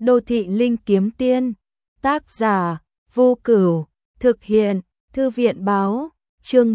Đô thị linh kiếm tiên. Tác giả Vô Cửu. Thực hiện Thư viện báo. Chương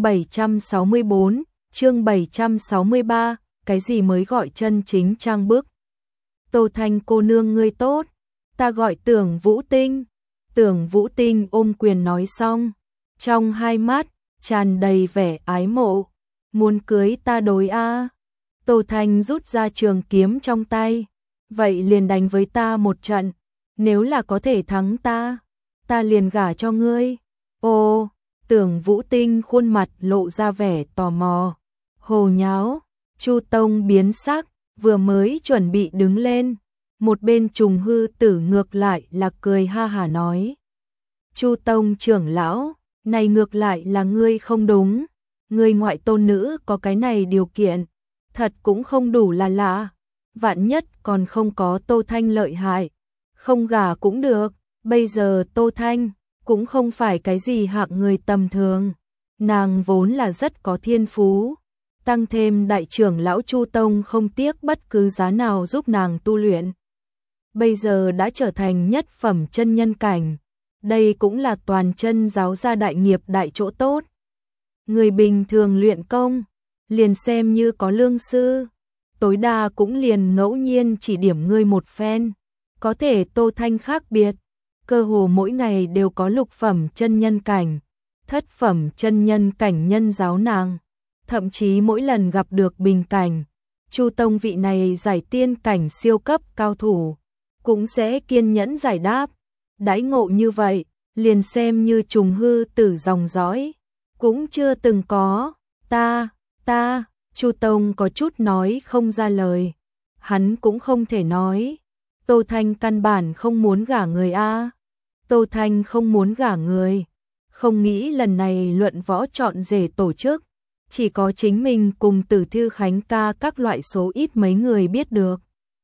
764, chương 763, cái gì mới gọi chân chính trang bức. Tô Thanh cô nương ngươi tốt, ta gọi Tưởng Vũ Tinh. Tưởng Vũ Tinh ôm quyền nói xong, trong hai mắt tràn đầy vẻ ái mộ. Muốn cưới ta đối a? Tô Thanh rút ra trường kiếm trong tay, vậy liền đánh với ta một trận, nếu là có thể thắng ta liền gả cho ngươi. Ô, Tưởng Vũ Tinh khuôn mặt lộ ra vẻ tò mò. Hồ nháo. Chu Tông biến sắc, vừa mới chuẩn bị đứng lên, một bên Trùng Hư Tử ngược lại là cười ha hả nói: Chu Tông trưởng lão, này ngược lại là ngươi không đúng, ngươi ngoại tôn nữ có cái này điều kiện, thật cũng không đủ là lạ, vạn nhất còn không có Tô Thanh lợi hại, không gả cũng được. Bây giờ Tô Thanh cũng không phải cái gì hạng người tầm thường, nàng vốn là rất có thiên phú, tăng thêm đại trưởng lão Chu Tông không tiếc bất cứ giá nào giúp nàng tu luyện. Bây giờ đã trở thành nhất phẩm chân nhân cảnh, đây cũng là toàn chân giáo gia đại nghiệp đại chỗ tốt. Người bình thường luyện công, liền xem như có lương sư, tối đa cũng liền ngẫu nhiên chỉ điểm ngươi một phen, có thể Tô Thanh khác biệt, cơ hồ mỗi ngày đều có lục phẩm chân nhân cảnh, thất phẩm chân nhân cảnh nhân giáo nàng, thậm chí mỗi lần gặp được bình cảnh, Chu Tông vị này giải tiên cảnh siêu cấp cao thủ, cũng sẽ kiên nhẫn giải đáp. Đãi ngộ như vậy, liền xem như Trùng Hư Tử dòng dõi, cũng chưa từng có. Ta, Chu Tông có chút nói không ra lời, hắn cũng không thể nói. Tô Thanh căn bản không muốn gả người a. Tô Thanh không muốn gả người, không nghĩ lần này luận võ chọn rể tổ chức, chỉ có chính mình cùng Tử Thư Khánh ca các loại số ít mấy người biết được.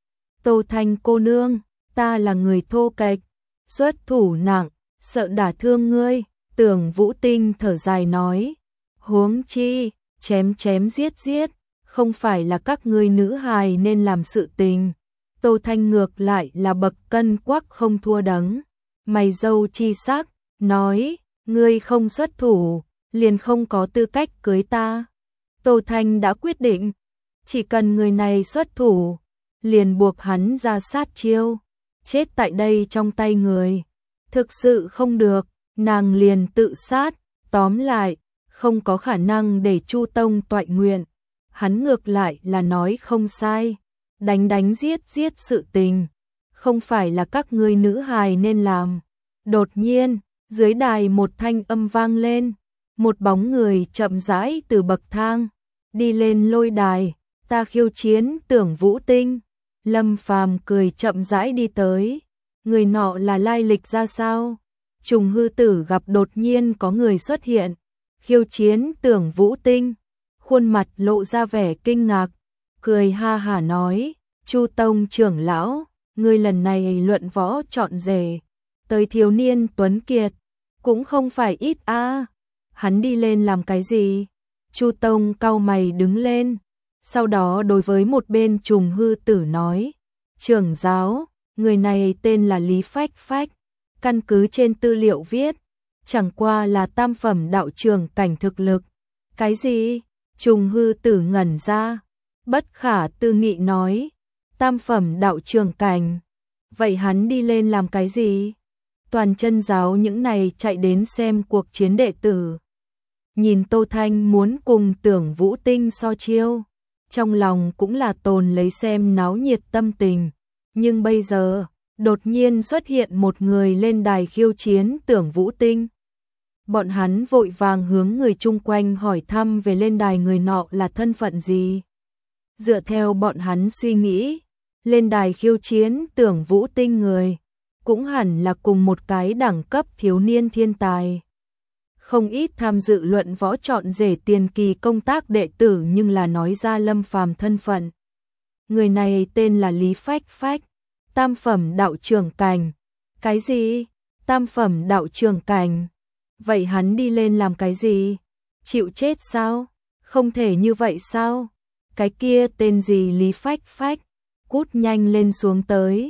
Tô Thanh cô nương, ta là người thô kệch, xuất thủ nặng, sợ đả thương ngươi. Tưởng Vũ Tinh thở dài nói, huống chi, chém giết, không phải là các ngươi nữ hài nên làm sự tình. Tô Thanh ngược lại là bậc cân quắc không thua đấng, mày râu chi sắc, nói, ngươi không xuất thủ, liền không có tư cách cưới ta. Tô Thanh đã quyết định, chỉ cần người này xuất thủ, liền buộc hắn ra sát chiêu, chết tại đây trong tay người. Thực sự không được, nàng liền tự sát, tóm lại, không có khả năng để Chu Tông toại nguyện. Hắn ngược lại là nói không sai, đánh giết sự tình, không phải là các ngươi nữ hài nên làm. Đột nhiên, dưới đài một thanh âm vang lên, một bóng người chậm rãi từ bậc thang đi lên lôi đài, ta khiêu chiến Tưởng Vũ Tinh. Lâm Phàm cười chậm rãi đi tới, người nọ là lai lịch ra sao? Trùng Hư Tử gặp đột nhiên có người xuất hiện, khiêu chiến Tưởng Vũ Tinh, khuôn mặt lộ ra vẻ kinh ngạc, cười ha hả nói, Chu Tông trưởng lão, ngươi lần này luận võ chọn rể, tới thiếu niên tuấn kiệt, cũng không phải ít a. Hắn đi lên làm cái gì? Chu Tông cau mày đứng lên, sau đó đối với một bên Trùng Hư Tử nói, trưởng giáo, người này tên là Lý Phách Phách, căn cứ trên tư liệu viết, chẳng qua là tam phẩm đạo trường cảnh thực lực. Cái gì? Trùng Hư Tử ngẩn ra, bất khả tư nghị nói, tam phẩm đạo trường cảnh, vậy hắn đi lên làm cái gì? Toàn chân giáo những này chạy đến xem cuộc chiến đệ tử, nhìn Tô Thanh muốn cùng Tưởng Vũ Tinh so chiêu, trong lòng cũng là tồn lấy xem náo nhiệt tâm tình, nhưng bây giờ, đột nhiên xuất hiện một người lên đài khiêu chiến Tưởng Vũ Tinh. Bọn hắn vội vàng hướng người chung quanh hỏi thăm về lên đài người nọ là thân phận gì. Dựa theo bọn hắn suy nghĩ, lên đài khiêu chiến Tưởng Vũ Tinh người, cũng hẳn là cùng một cái đẳng cấp thiếu niên thiên tài. Không ít tham dự luận võ chọn rể tiền kỳ công tác đệ tử nhưng là nói ra Lâm Phàm thân phận. Người này tên là Lý Phách Phách, tam phẩm đạo trưởng cảnh. Cái gì? Tam phẩm đạo trưởng cảnh? Vậy hắn đi lên làm cái gì? Chịu chết sao? Không thể như vậy sao? Cái kia tên gì Lý Phách Phách? Cút nhanh lên xuống tới.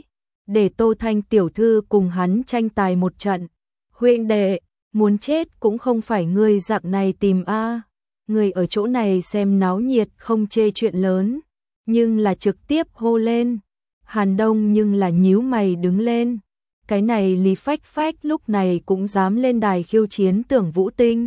để Tô Thanh tiểu thư cùng hắn tranh tài một trận. Huynh đệ, muốn chết cũng không phải ngươi dạng này tìm a. Người ở chỗ này xem náo nhiệt không chê chuyện lớn, nhưng là trực tiếp hô lên. Hàn Đông nhưng là nhíu mày đứng lên. Cái này Lý Phách Phách lúc này cũng dám lên đài khiêu chiến Tưởng Vũ Tinh.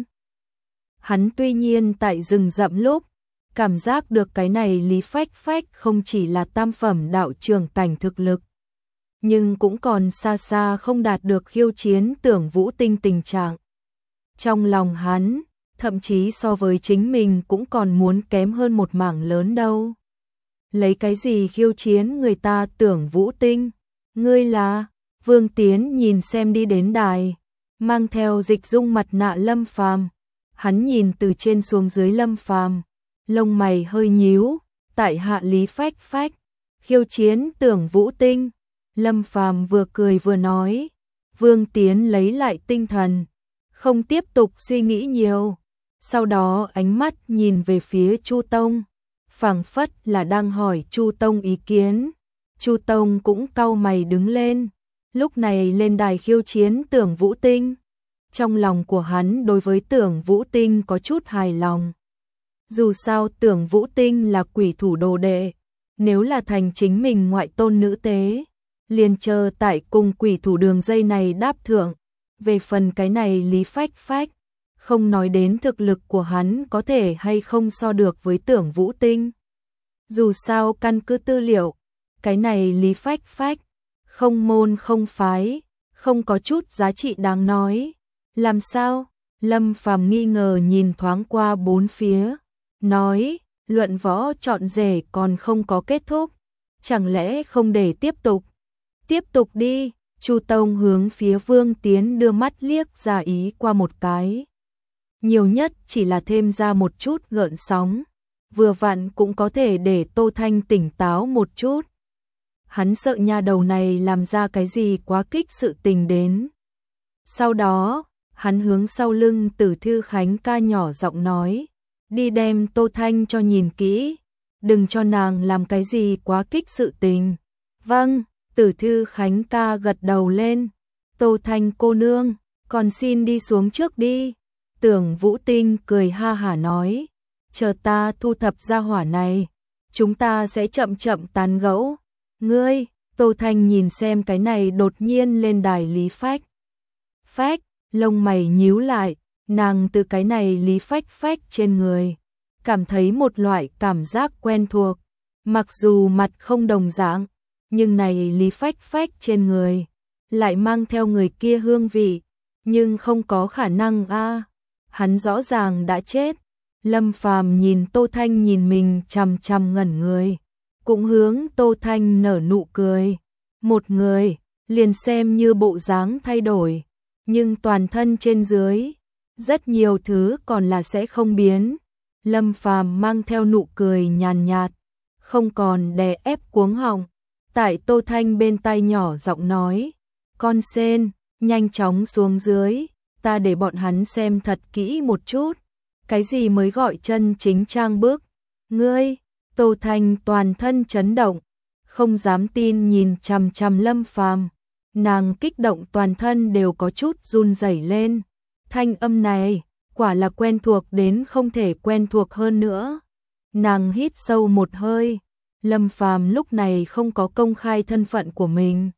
Hắn tuy nhiên tại rừng rậm lúc, cảm giác được cái này Lý Phách Phách không chỉ là tam phẩm đạo trường cảnh thực lực, nhưng cũng còn xa xa không đạt được khiêu chiến Tưởng Vũ Tinh tình trạng. Trong lòng hắn, thậm chí so với chính mình cũng còn muốn kém hơn một mảng lớn đâu. Lấy cái gì khiêu chiến người ta Tưởng Vũ Tinh? Ngươi là? Vương Tiến nhìn xem đi đến đài, mang theo dịch dung mặt nạ Lâm Phàm. Hắn nhìn từ trên xuống dưới Lâm Phàm, lông mày hơi nhíu, tại hạ Lý Phách Phách, khiêu chiến Tưởng Vũ Tinh. Lâm Phàm vừa cười vừa nói. Vương Tiến lấy lại tinh thần, không tiếp tục suy nghĩ nhiều. Sau đó ánh mắt nhìn về phía Chu Tông, phảng phất là đang hỏi Chu Tông ý kiến. Chu Tông cũng cau mày đứng lên, lúc này lên đài khiêu chiến Tưởng Vũ Tinh. Trong lòng của hắn đối với Tưởng Vũ Tinh có chút hài lòng. Dù sao Tưởng Vũ Tinh là quỷ thủ đồ đệ, nếu là thành chính mình ngoại tôn nữ tế, liền chờ tại cùng quỷ thủ đường dây này đáp thượng. Về phần cái này Lý Phách Phách, không nói đến thực lực của hắn có thể hay không so được với Tưởng Vũ Tinh. Dù sao căn cứ tư liệu, cái này Lý Phách Phách, không môn không phái, không có chút giá trị đáng nói. Làm sao? Lâm Phàm nghi ngờ nhìn thoáng qua bốn phía, nói, luận võ chọn rể còn không có kết thúc, chẳng lẽ không để tiếp tục? Tiếp tục đi. Chu Tông hướng phía Vương Tiến đưa mắt liếc ra ý qua một cái. Nhiều nhất chỉ là thêm ra một chút gợn sóng, vừa vặn cũng có thể để Tô Thanh tỉnh táo một chút. Hắn sợ nha đầu này làm ra cái gì quá kích sự tình đến. Sau đó, hắn hướng sau lưng Tử Thư Khánh ca nhỏ giọng nói, đi đem Tô Thanh cho nhìn kỹ, đừng cho nàng làm cái gì quá kích sự tình. Vâng. Tử Thư Khánh ca gật đầu lên. Tô Thanh cô nương, còn xin đi xuống trước đi. Tưởng Vũ Tinh cười ha hả nói, chờ ta thu thập gia hỏa này, chúng ta sẽ chậm chậm tán gẫu. Ngươi, Tô Thanh nhìn xem cái này đột nhiên lên đài Lý Phách Phách, lông mày nhíu lại, nàng từ cái này Lý Phách Phách trên người, cảm thấy một loại cảm giác quen thuộc, mặc dù mặt không đồng dạng, nhưng này Lý Phách Phách trên người lại mang theo người kia hương vị, nhưng không có khả năng a, hắn rõ ràng đã chết. Lâm Phàm nhìn Tô Thanh nhìn mình chằm chằm ngẩn người, cũng hướng Tô Thanh nở nụ cười. Một người, liền xem như bộ dáng thay đổi, nhưng toàn thân trên dưới, rất nhiều thứ còn là sẽ không biến. Lâm Phàm mang theo nụ cười nhàn nhạt, không còn đè ép cuống họng. Tại Tô Thanh bên tai nhỏ giọng nói, con sen, nhanh chóng xuống dưới, ta để bọn hắn xem thật kỹ một chút, cái gì mới gọi chân chính trang bước. Ngươi, Tô Thanh toàn thân chấn động, không dám tin nhìn chằm chằm Lâm Phàm, nàng kích động toàn thân đều có chút run rẩy lên. Thanh âm này, quả là quen thuộc đến không thể quen thuộc hơn nữa. Nàng hít sâu một hơi. Lâm Phàm lúc này không có công khai thân phận của mình,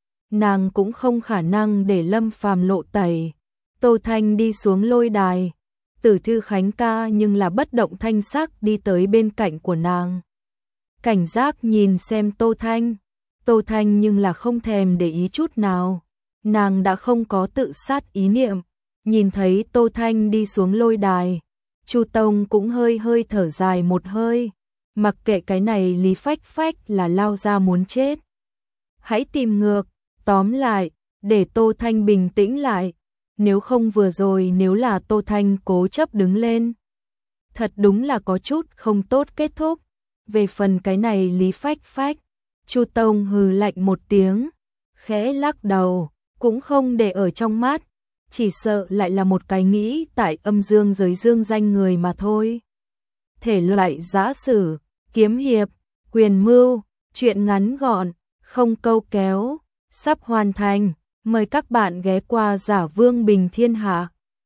nàng cũng không khả năng để Lâm Phàm lộ tẩy. Tô Thanh đi xuống lôi đài, Tử Thư Khánh ca nhưng là bất động thanh sắc đi tới bên cạnh của nàng, cảnh giác nhìn xem Tô Thanh. Tô Thanh nhưng là không thèm để ý chút nào, nàng đã không có tự sát ý niệm. Nhìn thấy Tô Thanh đi xuống lôi đài, Chu Tông cũng hơi hơi thở dài một hơi. Mặc kệ cái này Lý Phách Phách là lao ra muốn chết, hãy tìm ngược, tóm lại, để Tô Thanh bình tĩnh lại. Nếu không vừa rồi nếu là Tô Thanh cố chấp đứng lên, thật đúng là có chút không tốt kết thúc. Về phần cái này Lý Phách Phách, Chu Tông hừ lạnh một tiếng, khẽ lắc đầu, cũng không để ở trong mắt, chỉ sợ lại là một cái nghĩ tại âm dương giới dương danh người mà thôi. Thể loại giã sử, kiếm hiệp, quyền mưu, truyện ngắn gọn, không câu kéo, sắp hoàn thành. Mời các bạn ghé qua Giả Vương Bình Thiên Hạ.